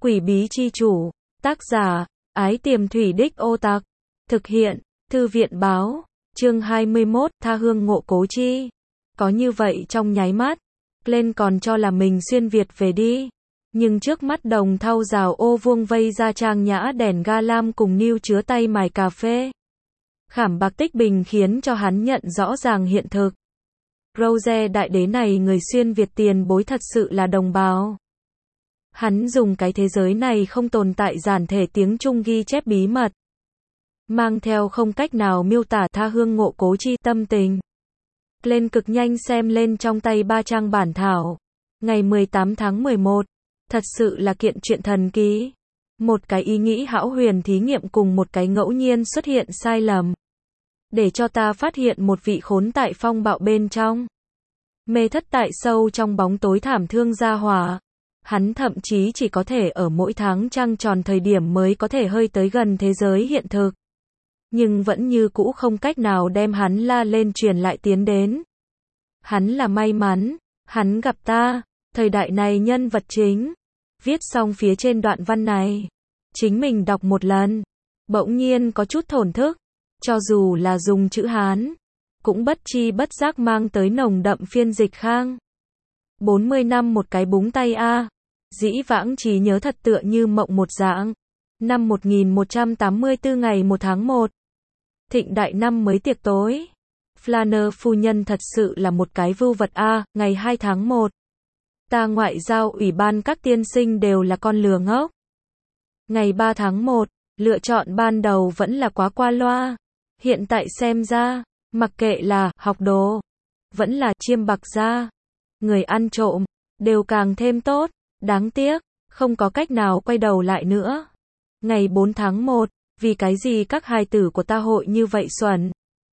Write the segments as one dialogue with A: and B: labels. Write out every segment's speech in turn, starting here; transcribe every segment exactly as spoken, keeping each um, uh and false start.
A: Quỷ bí chi chủ, tác giả, Ái Tiềm Thủy Đích Ô Tặc, thực hiện, Thư viện báo, chương hai mươi mốt, tha hương ngộ cố chi. Có như vậy trong nháy mắt, Glenn còn cho là mình xuyên Việt về đi. Nhưng trước mắt đồng thau rào ô vuông vây ra trang nhã đèn ga lam cùng niu chứa tay mài cà phê. Khảm bạc tích bình khiến cho hắn nhận rõ ràng hiện thực. Rose đại đế này người xuyên Việt tiền bối thật sự là đồng bào. Hắn dùng cái thế giới này không tồn tại giản thể tiếng Trung ghi chép bí mật. Mang theo không cách nào miêu tả tha hương ngộ cố chi tâm tình. Lên cực nhanh xem lên trong tay ba trang bản thảo. Ngày mười tám tháng mười một. Thật sự là kiện chuyện thần kỳ. Một cái ý nghĩ hão huyền thí nghiệm cùng một cái ngẫu nhiên xuất hiện sai lầm. Để cho ta phát hiện một vị khốn tại phong bạo bên trong. Mê thất tại sâu trong bóng tối thảm thương gia hỏa. Hắn thậm chí chỉ có thể ở mỗi tháng trăng tròn thời điểm mới có thể hơi tới gần thế giới hiện thực. Nhưng vẫn như cũ không cách nào đem hắn la lên truyền lại tiến đến. Hắn là may mắn, hắn gặp ta, thời đại này nhân vật chính. Viết xong phía trên đoạn văn này. Chính mình đọc một lần. Bỗng nhiên có chút thổn thức. Cho dù là dùng chữ Hán. Cũng bất chi bất giác mang tới nồng đậm phiên dịch khang. bốn mươi năm một cái búng tay a. Dĩ vãng trí nhớ thật tựa như mộng một dạng. Năm một nghìn một trăm tám mươi tư ngày một tháng một. Thịnh đại năm mới tiệc tối. Flanner phu nhân thật sự là một cái vưu vật a, ngày hai tháng một. Ta ngoại giao ủy ban các tiên sinh đều là con lừa ngốc. Ngày ba tháng một, lựa chọn ban đầu vẫn là quá qua loa. Hiện tại xem ra, mặc kệ là học đồ, vẫn là chiêm bạc gia, người ăn trộm, đều càng thêm tốt. Đáng tiếc, không có cách nào quay đầu lại nữa. Ngày bốn tháng một, vì cái gì các hài tử của ta hội như vậy xuẩn?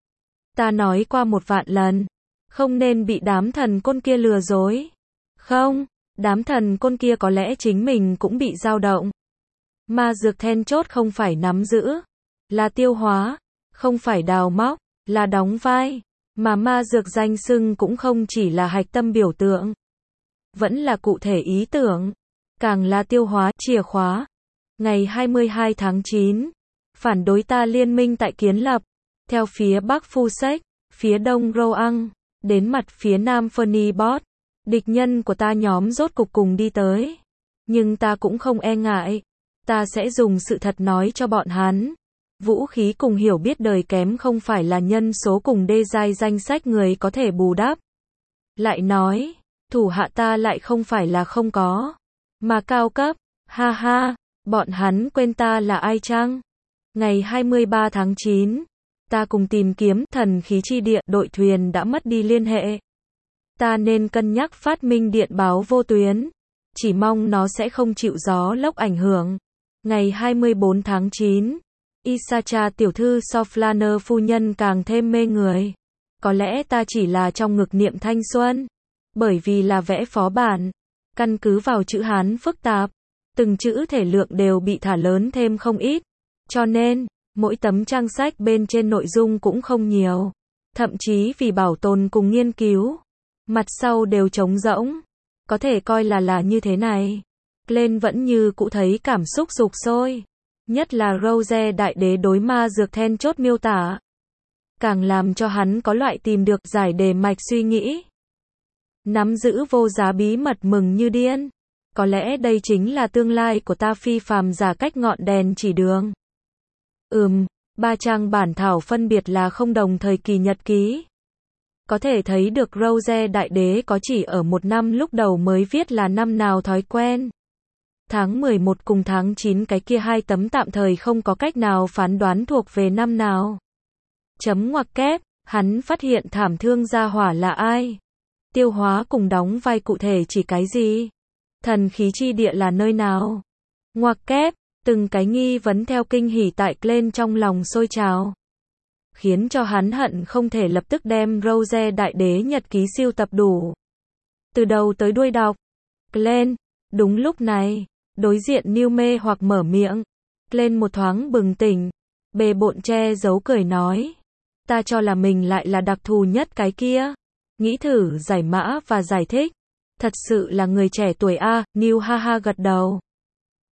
A: Ta nói qua một vạn lần, không nên bị đám thần côn kia lừa dối. Không, đám thần côn kia có lẽ chính mình cũng bị dao động. Ma dược then chốt không phải nắm giữ, là tiêu hóa, không phải đào móc, là đóng vai, mà ma dược danh xưng cũng không chỉ là hạch tâm biểu tượng, vẫn là cụ thể ý tưởng, càng là tiêu hóa, chìa khóa. Ngày hai mươi hai tháng chín, phản đối ta liên minh tại kiến lập, theo phía bắc Phu Sách, phía đông Roang, đến mặt phía nam Fernibot. Địch nhân của ta nhóm rốt cục cùng đi tới. Nhưng ta cũng không e ngại. Ta sẽ dùng sự thật nói cho bọn hắn. Vũ khí cùng hiểu biết đời kém không phải là nhân số cùng đê giai danh sách người có thể bù đắp. Lại nói, thủ hạ ta lại không phải là không có, mà cao cấp. Ha ha, bọn hắn quên ta là ai chăng? Ngày hai mươi ba tháng chín, ta cùng tìm kiếm thần khí chi địa đội thuyền đã mất đi liên hệ. Ta nên cân nhắc phát minh điện báo vô tuyến. Chỉ mong nó sẽ không chịu gió lốc ảnh hưởng. Ngày hai mươi bốn tháng chín, Isacha tiểu thư so Flanner phu nhân càng thêm mê người. Có lẽ ta chỉ là trong ngực niệm thanh xuân. Bởi vì là vẽ phó bản. Căn cứ vào chữ Hán phức tạp. Từng chữ thể lượng đều bị thả lớn thêm không ít. Cho nên, mỗi tấm trang sách bên trên nội dung cũng không nhiều. Thậm chí vì bảo tồn cùng nghiên cứu. Mặt sau đều trống rỗng. Có thể coi là là như thế này. Glenn vẫn như cũ thấy cảm xúc sục sôi. Nhất là Rose đại đế đối ma dược then chốt miêu tả. Càng làm cho hắn có loại tìm được giải đề mạch suy nghĩ. Nắm giữ vô giá bí mật mừng như điên. Có lẽ đây chính là tương lai của ta phi phàm giả cách ngọn đèn chỉ đường. Ừm, ba trang bản thảo phân biệt là không đồng thời kỳ nhật ký. Có thể thấy được Rose đại đế có chỉ ở một năm lúc đầu mới viết là năm nào thói quen. Tháng mười một cùng tháng chín cái kia hai tấm tạm thời không có cách nào phán đoán thuộc về năm nào. Chấm ngoặc kép, hắn phát hiện thảm thương gia hỏa là ai? Tiêu hóa cùng đóng vai cụ thể chỉ cái gì? Thần khí chi địa là nơi nào? Ngoặc kép, từng cái nghi vấn theo kinh hỉ tại Glenn trong lòng sôi trào. Khiến cho hắn hận không thể lập tức đem Rose đại đế nhật ký siêu tập đủ. Từ đầu tới đuôi đọc. Glenn, đúng lúc này, đối diện Niu mê hoặc mở miệng. Glenn một thoáng bừng tỉnh, bề bộn che giấu cười nói. Ta cho là mình lại là đặc thù nhất cái kia. Nghĩ thử giải mã và giải thích. Thật sự là người trẻ tuổi a, Niu ha ha gật đầu.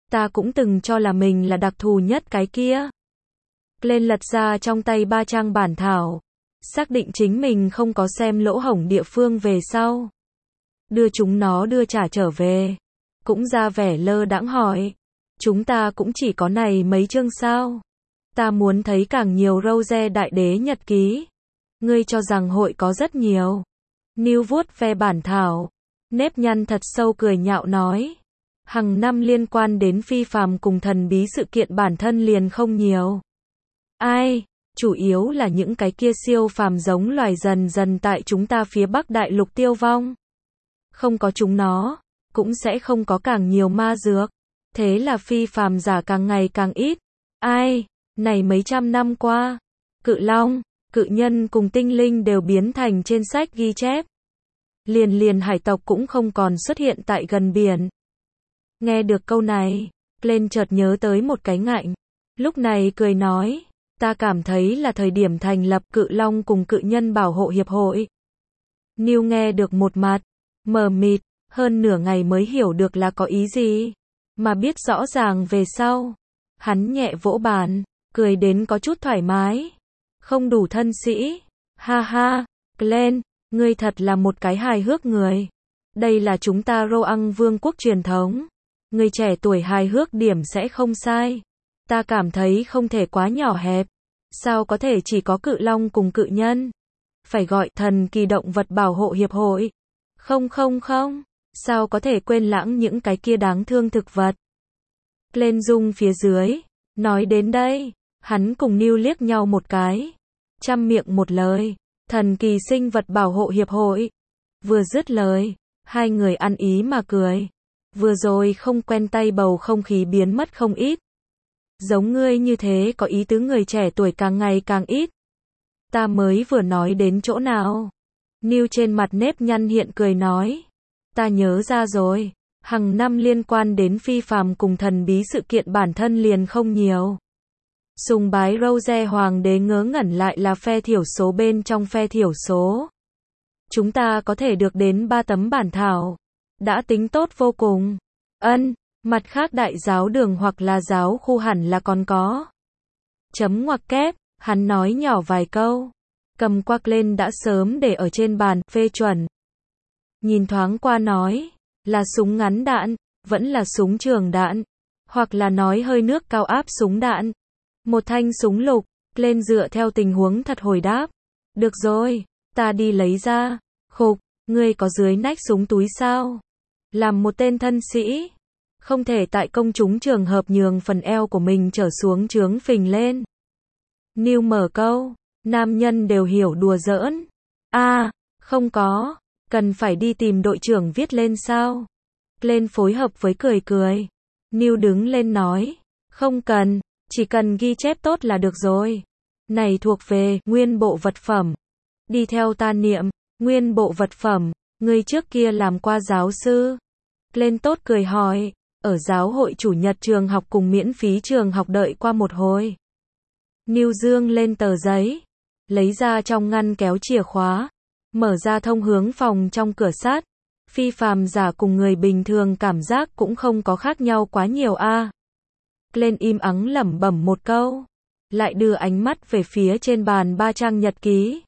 A: Ta cũng từng cho là mình là đặc thù nhất cái kia. Lên lật ra trong tay ba trang bản thảo, xác định chính mình không có xem lỗ hổng địa phương về sau. Đưa chúng nó đưa trả trở về. Cũng ra vẻ lơ đãng hỏi. Chúng ta cũng chỉ có này mấy chương sao? Ta muốn thấy càng nhiều Rose đại đế nhật ký. Ngươi cho rằng hội có rất nhiều. Neil vuốt ve bản thảo. Nếp nhăn thật sâu cười nhạo nói. Hằng năm liên quan đến phi phàm cùng thần bí sự kiện bản thân liền không nhiều. Ai? Chủ yếu là những cái kia siêu phàm giống loài dần dần tại chúng ta phía Bắc Đại Lục tiêu vong. Không có chúng nó, cũng sẽ không có càng nhiều ma dược. Thế là phi phàm giả càng ngày càng ít. Ai? Này mấy trăm năm qua, cự long, cự nhân cùng tinh linh đều biến thành trên sách ghi chép. Liền liền hải tộc cũng không còn xuất hiện tại gần biển. Nghe được câu này, Glenn chợt nhớ tới một cái ngạnh. Lúc này cười nói, ta cảm thấy là thời điểm thành lập cự long cùng cự nhân bảo hộ hiệp hội. Neil nghe được một mặt, mờ mịt, hơn nửa ngày mới hiểu được là có ý gì. Mà biết rõ ràng về sau. Hắn nhẹ vỗ bàn, cười đến có chút thoải mái. Không đủ thân sĩ. Ha ha, Glenn, ngươi thật là một cái hài hước người. Đây là chúng ta Roang vương quốc truyền thống. Người trẻ tuổi hài hước điểm sẽ không sai. Ta cảm thấy không thể quá nhỏ hẹp. Sao có thể chỉ có cự long cùng cự nhân? Phải gọi thần kỳ động vật bảo hộ hiệp hội. Không không không. Sao có thể quên lãng những cái kia đáng thương thực vật? Lên rung phía dưới. Nói đến đây, hắn cùng Neil liếc nhau một cái. Trăm miệng một lời. Thần kỳ sinh vật bảo hộ hiệp hội. Vừa dứt lời, hai người ăn ý mà cười. Vừa rồi không quen tay bầu không khí biến mất không ít. Giống ngươi như thế có ý tứ người trẻ tuổi càng ngày càng ít. Ta mới vừa nói đến chỗ nào? Neil trên mặt nếp nhăn hiện cười nói. Ta nhớ ra rồi. Hằng năm liên quan đến phi phàm cùng thần bí sự kiện bản thân liền không nhiều. Sùng bái Rose hoàng đế ngớ ngẩn lại là phe thiểu số bên trong phe thiểu số. Chúng ta có thể được đến ba tấm bản thảo. Đã tính tốt vô cùng. Ân, mặt khác đại giáo đường hoặc là giáo khu hẳn là còn có. Chấm ngoặc kép, hắn nói nhỏ vài câu. Cầm quắc lên đã sớm để ở trên bàn, phê chuẩn. Nhìn thoáng qua nói, là súng ngắn đạn, vẫn là súng trường đạn, hoặc là nói hơi nước cao áp súng đạn. Một thanh súng lục, lên dựa theo tình huống thật hồi đáp. Được rồi, ta đi lấy ra. Khục, ngươi có dưới nách súng túi sao? Làm một tên thân sĩ, không thể tại công chúng trường hợp nhường phần eo của mình trở xuống trướng phình lên. Neil mở câu, nam nhân đều hiểu đùa giỡn. A, à, không có, cần phải đi tìm đội trưởng viết lên sao? Lên phối hợp với cười cười. Neil đứng lên nói, không cần, chỉ cần ghi chép tốt là được rồi. Này thuộc về nguyên bộ vật phẩm. Đi theo ta niệm, nguyên bộ vật phẩm, ngươi trước kia làm qua giáo sư. Lên tốt cười hỏi, ở giáo hội chủ nhật trường học cùng miễn phí trường học đợi qua một hồi. Neil dương lên tờ giấy, lấy ra trong ngăn kéo chìa khóa, mở ra thông hướng phòng trong cửa sắt. Phi phàm giả cùng người bình thường cảm giác cũng không có khác nhau quá nhiều a. À. Lên im ắng lẩm bẩm một câu, lại đưa ánh mắt về phía trên bàn ba trang nhật ký.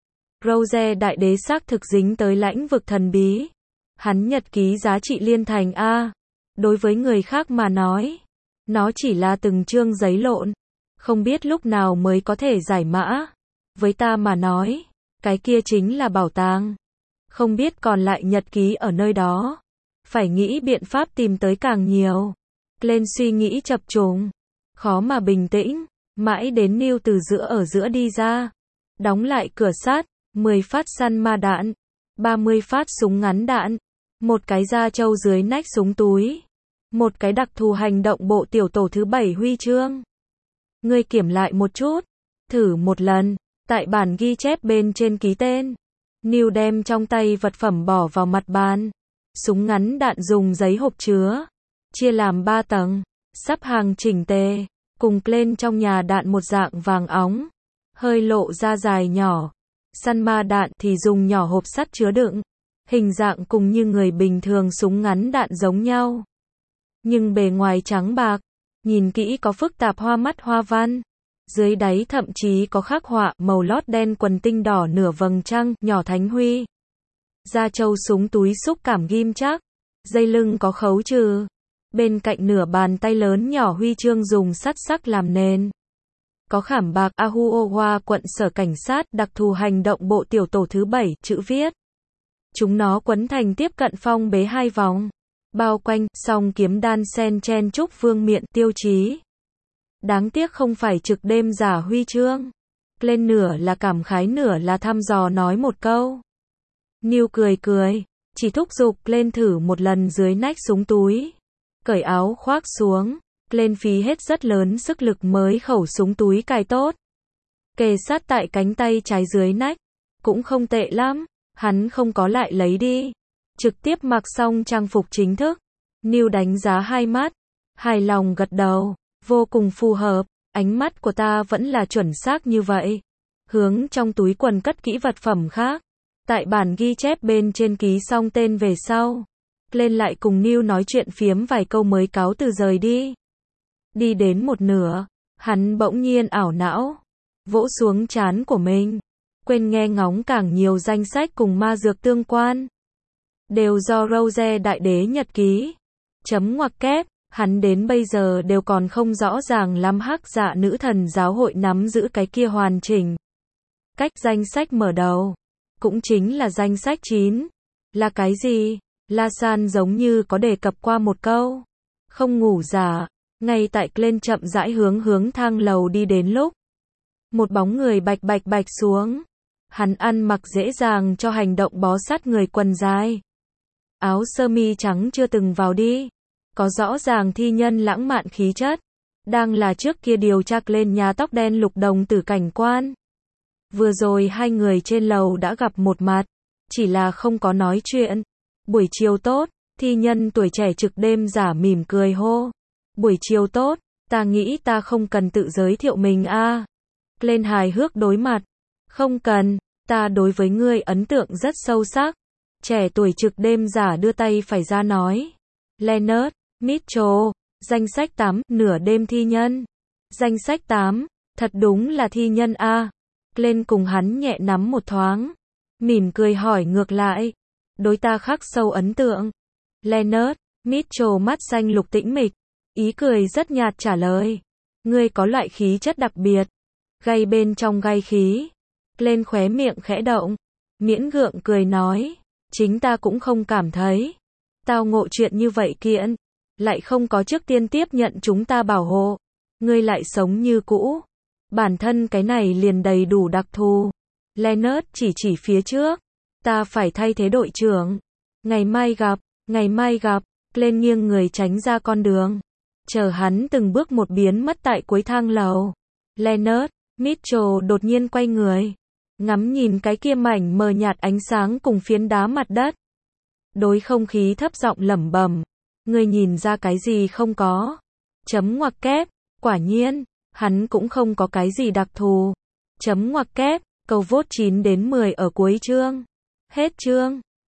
A: Rose đại đế xác thực dính tới lãnh vực thần bí. Hắn nhật ký giá trị liên thành a. Đối với người khác mà nói, nó chỉ là từng chương giấy lộn, không biết lúc nào mới có thể giải mã. Với ta mà nói, cái kia chính là bảo tàng. Không biết còn lại nhật ký ở nơi đó. Phải nghĩ biện pháp tìm tới càng nhiều. Lên suy nghĩ chập trùng, khó mà bình tĩnh, mãi đến Neil từ giữa ở giữa đi ra. Đóng lại cửa sắt, mười phát săn ma đạn, ba mươi phát súng ngắn đạn, một cái da trâu dưới nách súng túi, một cái đặc thù hành động bộ tiểu tổ thứ bảy huy chương. Ngươi kiểm lại một chút, thử một lần, tại bản ghi chép bên trên ký tên. Neil đem trong tay vật phẩm bỏ vào mặt bàn. Súng ngắn đạn dùng giấy hộp chứa, chia làm ba tầng, sắp hàng chỉnh tề, cùng lên trong nhà đạn một dạng vàng óng, hơi lộ ra dài nhỏ. Săn ma đạn thì dùng nhỏ hộp sắt chứa đựng, hình dạng cùng như người bình thường súng ngắn đạn giống nhau. nhưng bề ngoài trắng bạc, nhìn kỹ có phức tạp hoa mắt hoa văn. Dưới đáy thậm chí có khắc họa màu lót đen quần tinh đỏ nửa vầng trăng, nhỏ thánh huy. Da trâu súng túi xúc cảm ghim chắc, dây lưng có khấu trừ. Bên cạnh nửa bàn tay lớn nhỏ huy chương dùng sắt sắc làm nền. Có khảm bạc Ahuowa quận sở cảnh sát đặc thù hành động bộ tiểu tổ thứ bảy, chữ viết. Chúng nó quấn thành tiếp cận phong bế hai vòng. Bao quanh, song kiếm đan sen chen trúc vương miện tiêu chí. Đáng tiếc không phải trực đêm giả huy chương. Lên nửa là cảm khái nửa là thăm dò nói một câu. Niu cười cười, chỉ thúc giục lên thử một lần dưới nách súng túi. Cởi áo khoác xuống, lên phí hết rất lớn sức lực mới khẩu súng túi cài tốt. Kề sát tại cánh tay trái dưới nách, cũng không tệ lắm, hắn không có lại lấy đi. Trực tiếp mặc xong trang phục chính thức. Niu đánh giá hai mắt, hài lòng gật đầu, vô cùng phù hợp, ánh mắt của ta vẫn là chuẩn xác như vậy. Hướng trong túi quần cất kỹ vật phẩm khác. Tại bản ghi chép bên trên ký xong tên về sau. Lên lại cùng Niu nói chuyện phiếm vài câu mới cáo từ rời đi. Đi đến một nửa, hắn bỗng nhiên ảo não, vỗ xuống trán của mình, quên nghe ngóng càng nhiều danh sách cùng ma dược tương quan. Đều do Rose đại đế nhật ký. Chấm ngoặc kép, hắn đến bây giờ đều còn không rõ ràng lắm hắc dạ nữ thần giáo hội nắm giữ cái kia hoàn chỉnh. Cách danh sách mở đầu, cũng chính là danh sách chín. Là cái gì? La San giống như có đề cập qua một câu. Không ngủ giả, ngay tại lên chậm rãi hướng hướng thang lầu đi đến lúc. Một bóng người bạch bạch bạch xuống. Hắn ăn mặc dễ dàng cho hành động bó sát người quần dài. Áo sơ mi trắng chưa từng vào đi. Có rõ ràng thi nhân lãng mạn khí chất. Đang là trước kia điều tra lên nhà tóc đen lục đồng tử cảnh quan. Vừa rồi hai người trên lầu đã gặp một mặt. Chỉ là không có nói chuyện. Buổi chiều tốt, thi nhân tuổi trẻ trực đêm giả mỉm cười hô. Buổi chiều tốt, ta nghĩ ta không cần tự giới thiệu mình a. À. Lên hài hước đối mặt. Không cần, ta đối với ngươi ấn tượng rất sâu sắc. Trẻ tuổi trực đêm giả đưa tay phải ra nói. Leonard Mitchell, danh sách tám, nửa đêm thi nhân. Danh sách tám, thật đúng là thi nhân a. À. Lên cùng hắn nhẹ nắm một thoáng. Mỉm cười hỏi ngược lại. Đối ta khắc sâu ấn tượng. Leonard Mitchell mắt xanh lục tĩnh mịch. Ý cười rất nhạt trả lời. Ngươi có loại khí chất đặc biệt. Gay bên trong gay khí. Lên khóe miệng khẽ động. Miễn gượng cười nói. Chính ta cũng không cảm thấy. Tao ngộ chuyện như vậy kiện. Lại không có trước tiên tiếp nhận chúng ta bảo hộ. Ngươi lại sống như cũ. Bản thân cái này liền đầy đủ đặc thù. Leonard chỉ chỉ phía trước. Ta phải thay thế đội trưởng. Ngày mai gặp, ngày mai gặp. Lên nghiêng người tránh ra con đường. Chờ hắn từng bước một biến mất tại cuối thang lầu. Leonard Mitchell đột nhiên quay người. Ngắm nhìn cái kia mảnh mờ nhạt ánh sáng cùng phiến đá mặt đất. Đối không khí thấp giọng lẩm bẩm. Ngươi nhìn ra cái gì không có? Chấm ngoặc kép. Quả nhiên, hắn cũng không có cái gì đặc thù. Chấm ngoặc kép. Câu vote chín đến mười ở cuối chương. Hết chương.